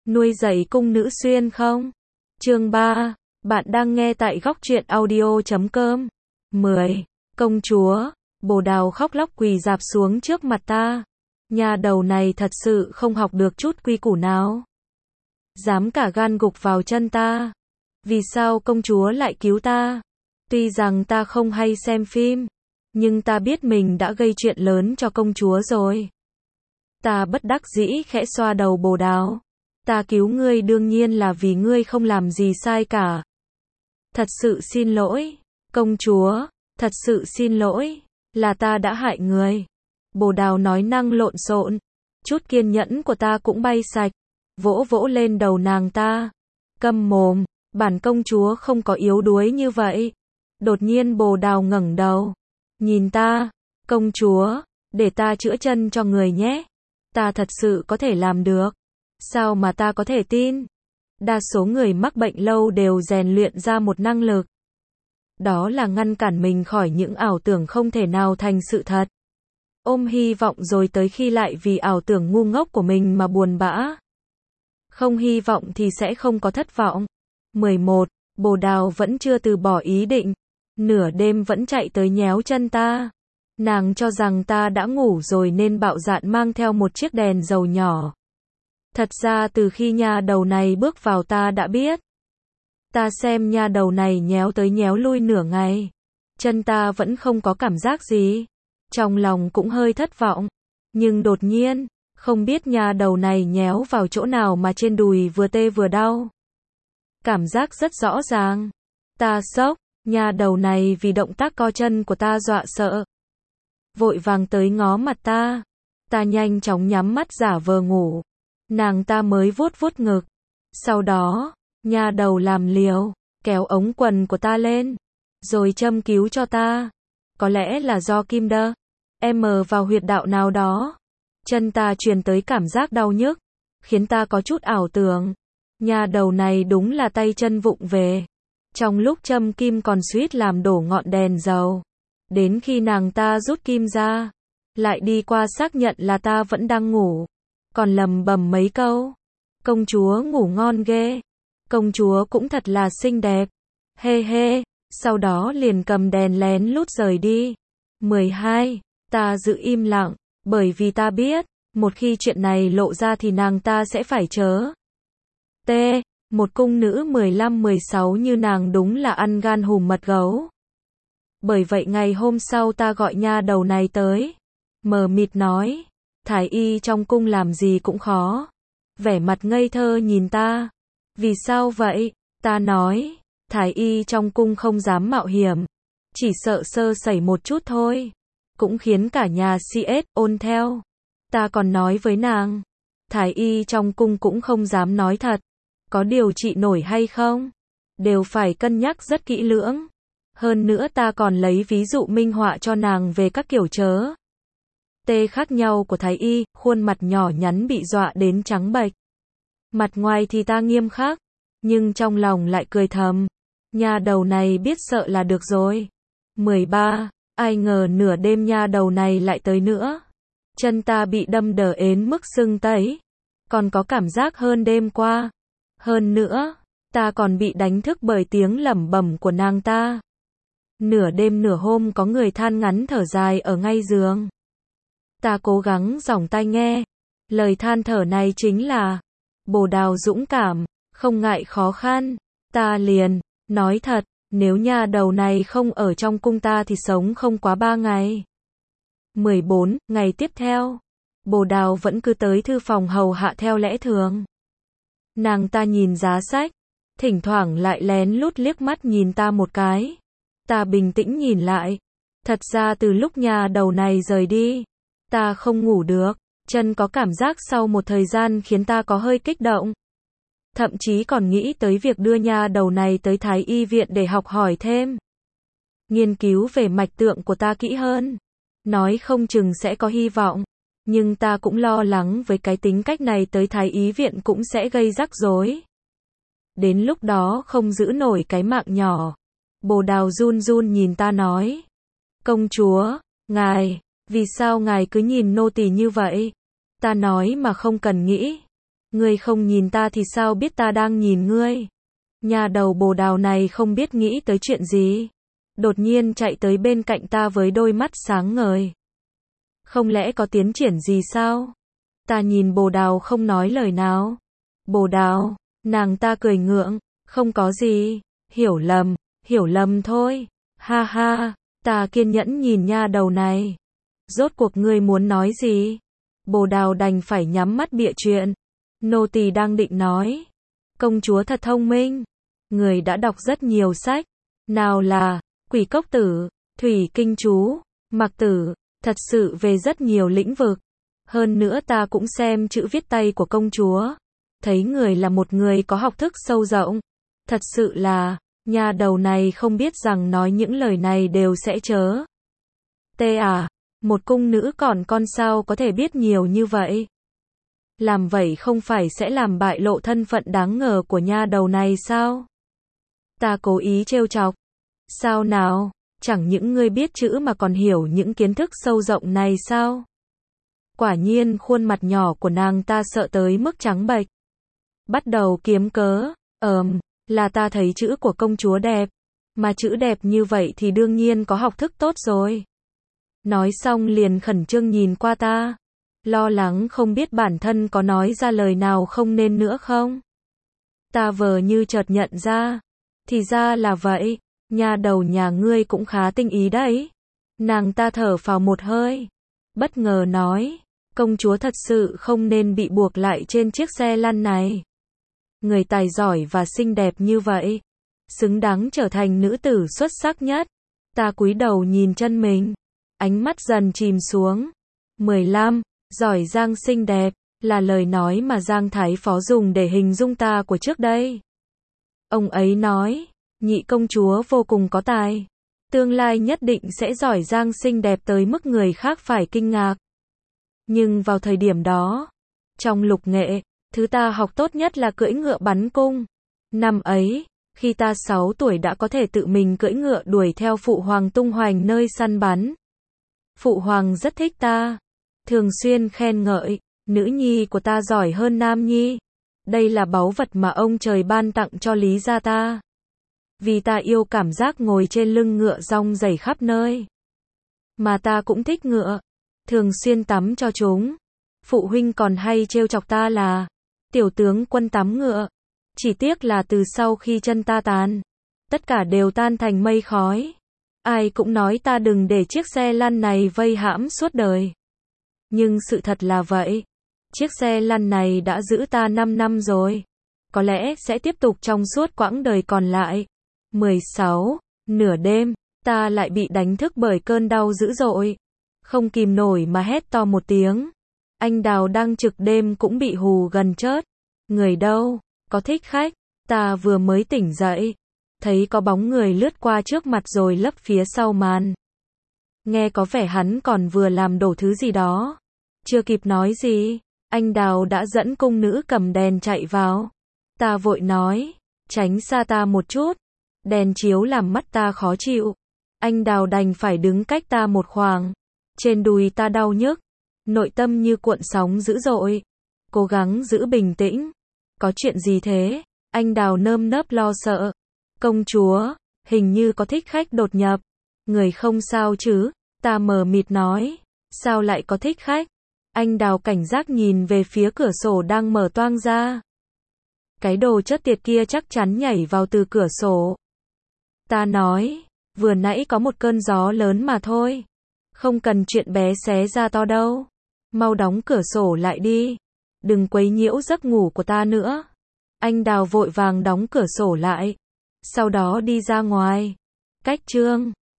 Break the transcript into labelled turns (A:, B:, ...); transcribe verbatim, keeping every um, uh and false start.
A: nuôi dạy cung nữ xuyên không? Chương ba, bạn đang nghe tại góc truyện audio chấm com. mười. Công chúa, Bồ Đào khóc lóc quỳ rạp xuống trước mặt ta. Nhà đầu này thật sự không học được chút quy củ nào. Dám cả gan gục vào chân ta. Vì sao công chúa lại cứu ta? Tuy rằng ta không hay xem phim, nhưng ta biết mình đã gây chuyện lớn cho công chúa rồi. Ta bất đắc dĩ khẽ xoa đầu Bồ Đào. Ta cứu ngươi đương nhiên là vì ngươi không làm gì sai cả. Thật sự xin lỗi, công chúa, thật sự xin lỗi, là ta đã hại người. Bồ Đào nói năng lộn xộn, chút kiên nhẫn của ta cũng bay sạch, vỗ vỗ lên đầu nàng ta. Câm mồm, bản công chúa không có yếu đuối như vậy. Đột nhiên Bồ Đào ngẩng đầu, nhìn ta, công chúa, để ta chữa chân cho người nhé. Ta thật sự có thể làm được. Sao mà ta có thể tin? Đa số người mắc bệnh lâu đều rèn luyện ra một năng lực. Đó là ngăn cản mình khỏi những ảo tưởng không thể nào thành sự thật. Ôm hy vọng rồi tới khi lại vì ảo tưởng ngu ngốc của mình mà buồn bã. Không hy vọng thì sẽ không có thất vọng. mười một. Bồ Đào vẫn chưa từ bỏ ý định. Nửa đêm vẫn chạy tới nhéo chân ta. Nàng cho rằng ta đã ngủ rồi nên bạo dạn mang theo một chiếc đèn dầu nhỏ. Thật ra từ khi nha đầu này bước vào ta đã biết. Ta xem nha đầu này nhéo tới nhéo lui nửa ngày. Chân ta vẫn không có cảm giác gì. Trong lòng cũng hơi thất vọng. Nhưng đột nhiên, không biết nha đầu này nhéo vào chỗ nào mà trên đùi vừa tê vừa đau. Cảm giác rất rõ ràng. Ta sốc, nha đầu này vì động tác co chân của ta dọa sợ. Vội vàng tới ngó mặt ta. Ta nhanh chóng nhắm mắt giả vờ ngủ. Nàng ta mới vuốt vuốt ngực. Sau đó, nha đầu làm liều, kéo ống quần của ta lên, rồi châm cứu cho ta. Có lẽ là do kim đơ, em vào huyệt đạo nào đó. Chân ta truyền tới cảm giác đau nhức, khiến ta có chút ảo tưởng. Nha đầu này đúng là tay chân vụng về. Trong lúc châm kim còn suýt làm đổ ngọn đèn dầu. Đến khi nàng ta rút kim ra, lại đi qua xác nhận là ta vẫn đang ngủ. Còn lầm bầm mấy câu. Công chúa ngủ ngon ghê. Công chúa cũng thật là xinh đẹp. Hê hê. Sau đó liền cầm đèn lén lút rời đi. mười hai. Ta giữ im lặng. Bởi vì ta biết, một khi chuyện này lộ ra thì nàng ta sẽ phải chớ. T. Một cung nữ mười lăm mười sáu như nàng đúng là ăn gan hùm mật gấu. Bởi vậy ngày hôm sau ta gọi nha đầu này tới. Mờ mịt nói. Thái y trong cung làm gì cũng khó. Vẻ mặt ngây thơ nhìn ta. Vì sao vậy? Ta nói. Thái y trong cung không dám mạo hiểm. Chỉ sợ sơ sẩy một chút thôi. Cũng khiến cả nhà xê ét ôn theo. Ta còn nói với nàng. Thái y trong cung cũng không dám nói thật. Có điều trị nổi hay không? Đều phải cân nhắc rất kỹ lưỡng. Hơn nữa ta còn lấy ví dụ minh họa cho nàng về các kiểu chớ. Tê khác nhau của thái y, khuôn mặt nhỏ nhắn bị dọa đến trắng bệch. Mặt ngoài thì ta nghiêm khắc, nhưng trong lòng lại cười thầm. Nha đầu này biết sợ là được rồi. mười ba. Ai ngờ nửa đêm nha đầu này lại tới nữa. Chân ta bị đâm đờ ến mức sưng tấy. Còn có cảm giác hơn đêm qua. Hơn nữa, ta còn bị đánh thức bởi tiếng lẩm bẩm của nàng ta. Nửa đêm nửa hôm có người than ngắn thở dài ở ngay giường. Ta cố gắng giỏng tai nghe. Lời than thở này chính là Bồ Đào dũng cảm, không ngại khó khăn. Ta liền nói thật, nếu nha đầu này không ở trong cung ta thì sống không quá ba ngày. mười bốn. Ngày tiếp theo, Bồ Đào vẫn cứ tới thư phòng hầu hạ theo lẽ thường. Nàng ta nhìn giá sách, thỉnh thoảng lại lén lút liếc mắt nhìn ta một cái. Ta bình tĩnh nhìn lại. Thật ra từ lúc nha đầu này rời đi, ta không ngủ được, chân có cảm giác sau một thời gian khiến ta có hơi kích động. Thậm chí còn nghĩ tới việc đưa nha đầu này tới Thái y viện để học hỏi thêm. Nghiên cứu về mạch tượng của ta kỹ hơn. Nói không chừng sẽ có hy vọng. Nhưng ta cũng lo lắng với cái tính cách này tới Thái y viện cũng sẽ gây rắc rối. Đến lúc đó không giữ nổi cái mạng nhỏ. Bồ Đào run run nhìn ta nói. Công chúa, ngài, vì sao ngài cứ nhìn nô tỳ như vậy? Ta nói mà không cần nghĩ. Ngươi không nhìn ta thì sao biết ta đang nhìn ngươi? Nhà đầu bồ đào này không biết nghĩ tới chuyện gì. Đột nhiên chạy tới bên cạnh ta với đôi mắt sáng ngời. Không lẽ có tiến triển gì sao? Ta nhìn bồ đào không nói lời nào. Bồ đào, nàng ta cười ngượng, không có gì, hiểu lầm, hiểu lầm thôi. Ha ha, ta kiên nhẫn nhìn nha đầu này. Rốt cuộc ngươi muốn nói gì? Bồ đào đành phải nhắm mắt bịa chuyện. Nô tỳ đang định nói. Công chúa thật thông minh. Người đã đọc rất nhiều sách. Nào là Quỷ Cốc Tử, Thủy Kinh Chú, Mạc Tử, thật sự về rất nhiều lĩnh vực. Hơn nữa ta cũng xem chữ viết tay của công chúa. Thấy người là một người có học thức sâu rộng. Thật sự là, nhà đầu này không biết rằng nói những lời này đều sẽ chớ. Tê à, một cung nữ còn con sao có thể biết nhiều như vậy? Làm vậy không phải sẽ làm bại lộ thân phận đáng ngờ của nha đầu này sao? Ta cố ý trêu chọc. Sao nào, chẳng những ngươi biết chữ mà còn hiểu những kiến thức sâu rộng này sao? Quả nhiên khuôn mặt nhỏ của nàng ta sợ tới mức trắng bệch. Bắt đầu kiếm cớ, ờm, là ta thấy chữ của công chúa đẹp. Mà chữ đẹp như vậy thì đương nhiên có học thức tốt rồi. Nói xong liền khẩn trương nhìn qua ta. Lo lắng không biết bản thân có nói ra lời nào không nên nữa không? Ta vờ như chợt nhận ra. Thì ra là vậy, nhà đầu nhà ngươi cũng khá tinh ý đấy. Nàng ta thở phào một hơi. Bất ngờ nói, công chúa thật sự không nên bị buộc lại trên chiếc xe lăn này. Người tài giỏi và xinh đẹp như vậy, xứng đáng trở thành nữ tử xuất sắc nhất. Ta cúi đầu nhìn chân mình, ánh mắt dần chìm xuống. mười lăm, giỏi giang xinh đẹp, là lời nói mà Giang Thái Phó dùng để hình dung ta của trước đây. Ông ấy nói, nhị công chúa vô cùng có tài. Tương lai nhất định sẽ giỏi giang xinh đẹp tới mức người khác phải kinh ngạc. Nhưng vào thời điểm đó, trong lục nghệ, thứ ta học tốt nhất là cưỡi ngựa bắn cung. Năm ấy, khi ta sáu tuổi đã có thể tự mình cưỡi ngựa đuổi theo phụ hoàng tung hoành nơi săn bắn. Phụ hoàng rất thích ta, thường xuyên khen ngợi, nữ nhi của ta giỏi hơn nam nhi. Đây là báu vật mà ông trời ban tặng cho Lý gia ta. Vì ta yêu cảm giác ngồi trên lưng ngựa rong rẩy khắp nơi. Mà ta cũng thích ngựa, thường xuyên tắm cho chúng. Phụ huynh còn hay trêu chọc ta là tiểu tướng quân tắm ngựa. Chỉ tiếc là từ sau khi chân ta tàn, tất cả đều tan thành mây khói. Ai cũng nói ta đừng để chiếc xe lăn này vây hãm suốt đời. Nhưng sự thật là vậy. Chiếc xe lăn này đã giữ ta năm năm rồi. Có lẽ sẽ tiếp tục trong suốt quãng đời còn lại. mười sáu, nửa đêm, ta lại bị đánh thức bởi cơn đau dữ dội. Không kìm nổi mà hét to một tiếng. Anh Đào đang trực đêm cũng bị hù gần chết. Người đâu? Có thích khách? Ta vừa mới tỉnh dậy. Thấy có bóng người lướt qua trước mặt rồi lấp phía sau màn. Nghe có vẻ hắn còn vừa làm đổ thứ gì đó. Chưa kịp nói gì, anh Đào đã dẫn cung nữ cầm đèn chạy vào. Ta vội nói, tránh xa ta một chút. Đèn chiếu làm mắt ta khó chịu. Anh Đào đành phải đứng cách ta một khoảng. Trên đùi ta đau nhức. Nội tâm như cuộn sóng dữ dội. Cố gắng giữ bình tĩnh. Có chuyện gì thế? Anh Đào nơm nớp lo sợ. Công chúa, hình như có thích khách đột nhập. Người không sao chứ? Ta mờ mịt nói. Sao lại có thích khách? Anh Đào cảnh giác nhìn về phía cửa sổ đang mở toang ra. Cái đồ chất tiệt kia chắc chắn nhảy vào từ cửa sổ. Ta nói, vừa nãy có một cơn gió lớn mà thôi. Không cần chuyện bé xé ra to đâu. Mau đóng cửa sổ lại đi. Đừng quấy nhiễu giấc ngủ của ta nữa. Anh Đào vội vàng đóng cửa sổ lại. Sau đó đi ra ngoài. Cách chương